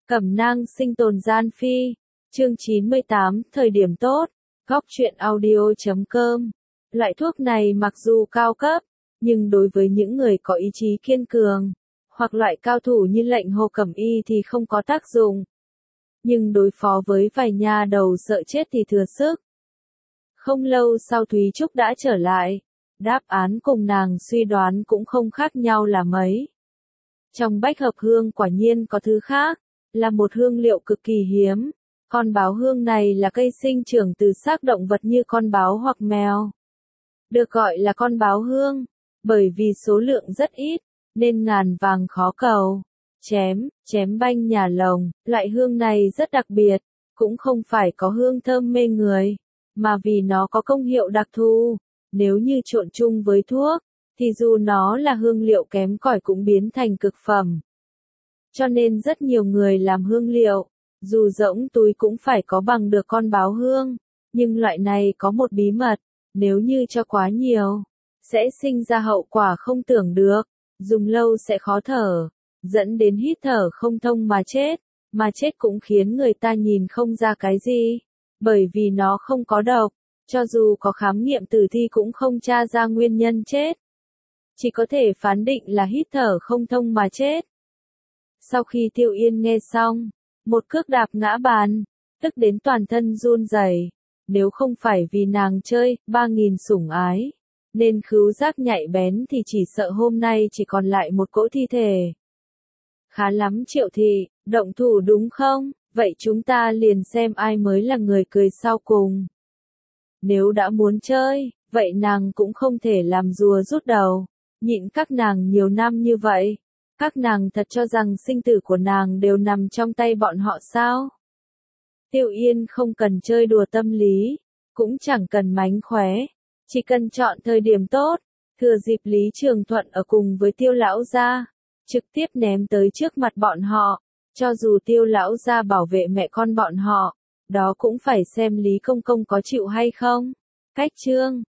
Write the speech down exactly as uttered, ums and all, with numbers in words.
Cẩm nang sinh tồn gian phi. Chương chín mươi tám, thời điểm tốt. Góc truyện audio chấm com. Loại thuốc này mặc dù cao cấp, nhưng đối với những người có ý chí kiên cường, hoặc loại cao thủ như lệnh Hồ Cẩm Y thì không có tác dụng. Nhưng đối phó với vài nha đầu sợ chết thì thừa sức. Không lâu sau Thúy Trúc đã trở lại. Đáp án cùng nàng suy đoán cũng không khác nhau là mấy. Trong bách hợp hương quả nhiên có thứ khác, là một hương liệu cực kỳ hiếm. Con báo hương này là cây sinh trưởng từ xác động vật như con báo hoặc mèo. Được gọi là con báo hương, bởi vì số lượng rất ít, nên ngàn vàng khó cầu. Chém, chém banh nhà lồng, loại hương này rất đặc biệt, cũng không phải có hương thơm mê người, mà vì nó có công hiệu đặc thù. Nếu như trộn chung với thuốc, thì dù nó là hương liệu kém cỏi cũng biến thành cực phẩm. Cho nên rất nhiều người làm hương liệu, dù rỗng túi cũng phải có bằng được con báo hương. Nhưng loại này có một bí mật, nếu như cho quá nhiều, sẽ sinh ra hậu quả không tưởng được, dùng lâu sẽ khó thở, dẫn đến hít thở không thông mà chết, mà chết cũng khiến người ta nhìn không ra cái gì, bởi vì nó không có độc, cho dù có khám nghiệm tử thi cũng không tra ra nguyên nhân chết. Chỉ có thể phán định là hít thở không thông mà chết. Sau khi Tiêu Yên nghe xong, một cước đạp ngã bàn, tức đến toàn thân run rẩy. Nếu không phải vì nàng chơi ba nghìn sủng ái, nên khứu giác nhạy bén thì chỉ sợ hôm nay chỉ còn lại một cỗ thi thể. Khá lắm Triệu Thị, động thủ đúng không? Vậy chúng ta liền xem ai mới là người cười sau cùng. Nếu đã muốn chơi, vậy nàng cũng không thể làm rùa rút đầu, nhịn các nàng nhiều năm như vậy. Các nàng thật cho rằng sinh tử của nàng đều nằm trong tay bọn họ sao? Tiêu Yên không cần chơi đùa tâm lý, cũng chẳng cần mánh khóe, chỉ cần chọn thời điểm tốt, thừa dịp Lý Trường Thuận ở cùng với Tiêu lão gia, trực tiếp ném tới trước mặt bọn họ, cho dù Tiêu lão gia bảo vệ mẹ con bọn họ, đó cũng phải xem Lý Công Công có chịu hay không. Cách chương